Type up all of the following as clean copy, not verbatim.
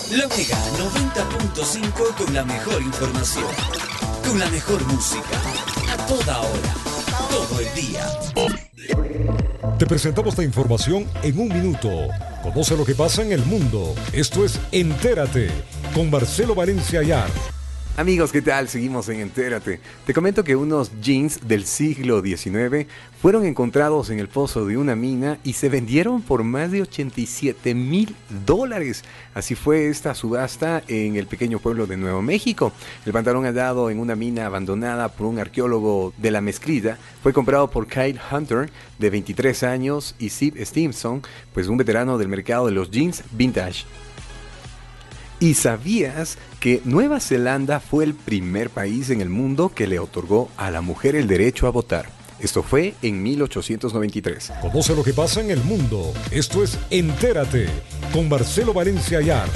La Mega 90.5 con la mejor información, con la mejor música, a toda hora, todo el día. Te presentamos la información en un minuto. Conoce lo que pasa en el mundo. Esto es Entérate, con Marcelo Valencia Ayar. Amigos, ¿qué tal? Seguimos en Entérate. Te comento que unos jeans del siglo XIX fueron encontrados en el pozo de una mina y se vendieron por más de $87,000. Así fue esta subasta en el pequeño pueblo de Nuevo México. El pantalón hallado en una mina abandonada por un arqueólogo de la Mezclilla fue comprado por Kyle Hunter, de 23 años, y Steve Stimson, pues un veterano del mercado de los jeans vintage. ¿Y sabías que Nueva Zelanda fue el primer país en el mundo que le otorgó a la mujer el derecho a votar? Esto fue en 1893. Conoce lo que pasa en el mundo. Esto es Entérate, con Marcelo Valencia Ayar.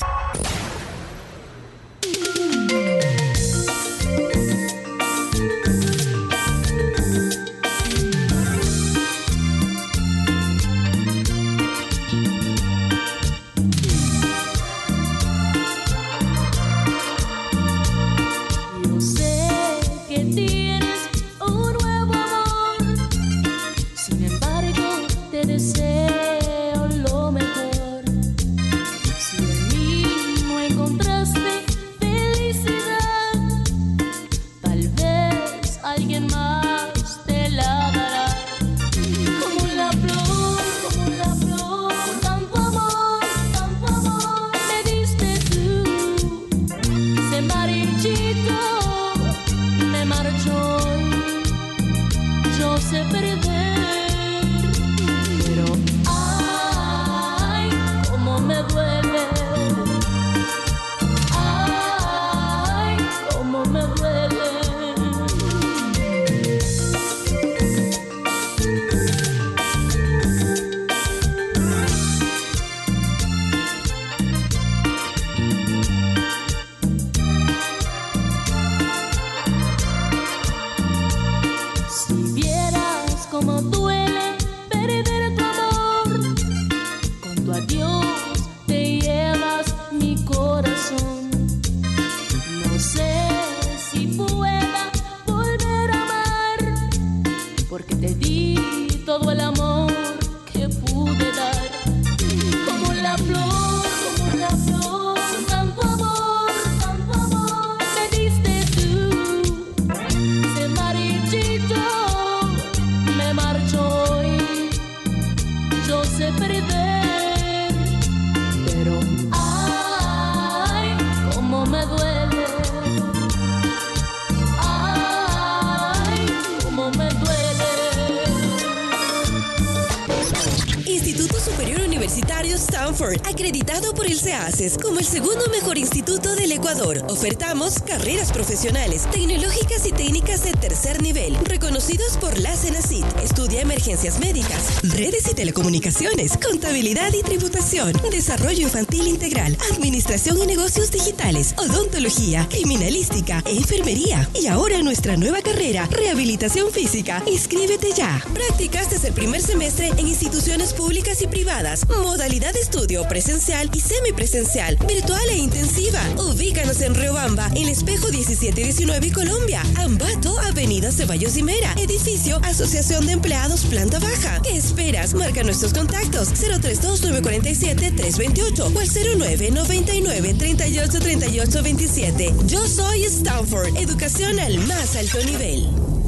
Acreditado por el CEACES como el segundo mejor instituto del Ecuador. Ofertamos carreras profesionales, tecnológicas y técnicas de tercer nivel, reconocidos por la CENACIT. Estudia emergencias médicas, redes y telecomunicaciones, contabilidad y tributación, desarrollo infantil integral, administración y negocios digitales, odontología, criminalística e enfermería. Y ahora nuestra nueva carrera, rehabilitación física. Inscríbete ya. Prácticas desde el primer semestre en instituciones públicas y privadas. Modalidad de estudio presencial y semipresencial, virtual e intensiva. Ubícanos en Riobamba, en Espejo 1719 y Colombia. Ambato, Avenida Ceballos y Mera. Edificio Asociación de Empleados, planta baja. ¿Qué esperas? Marca nuestros contactos 032-947-328 o al 0999-383827. Yo soy Stanford. Educación al más alto nivel.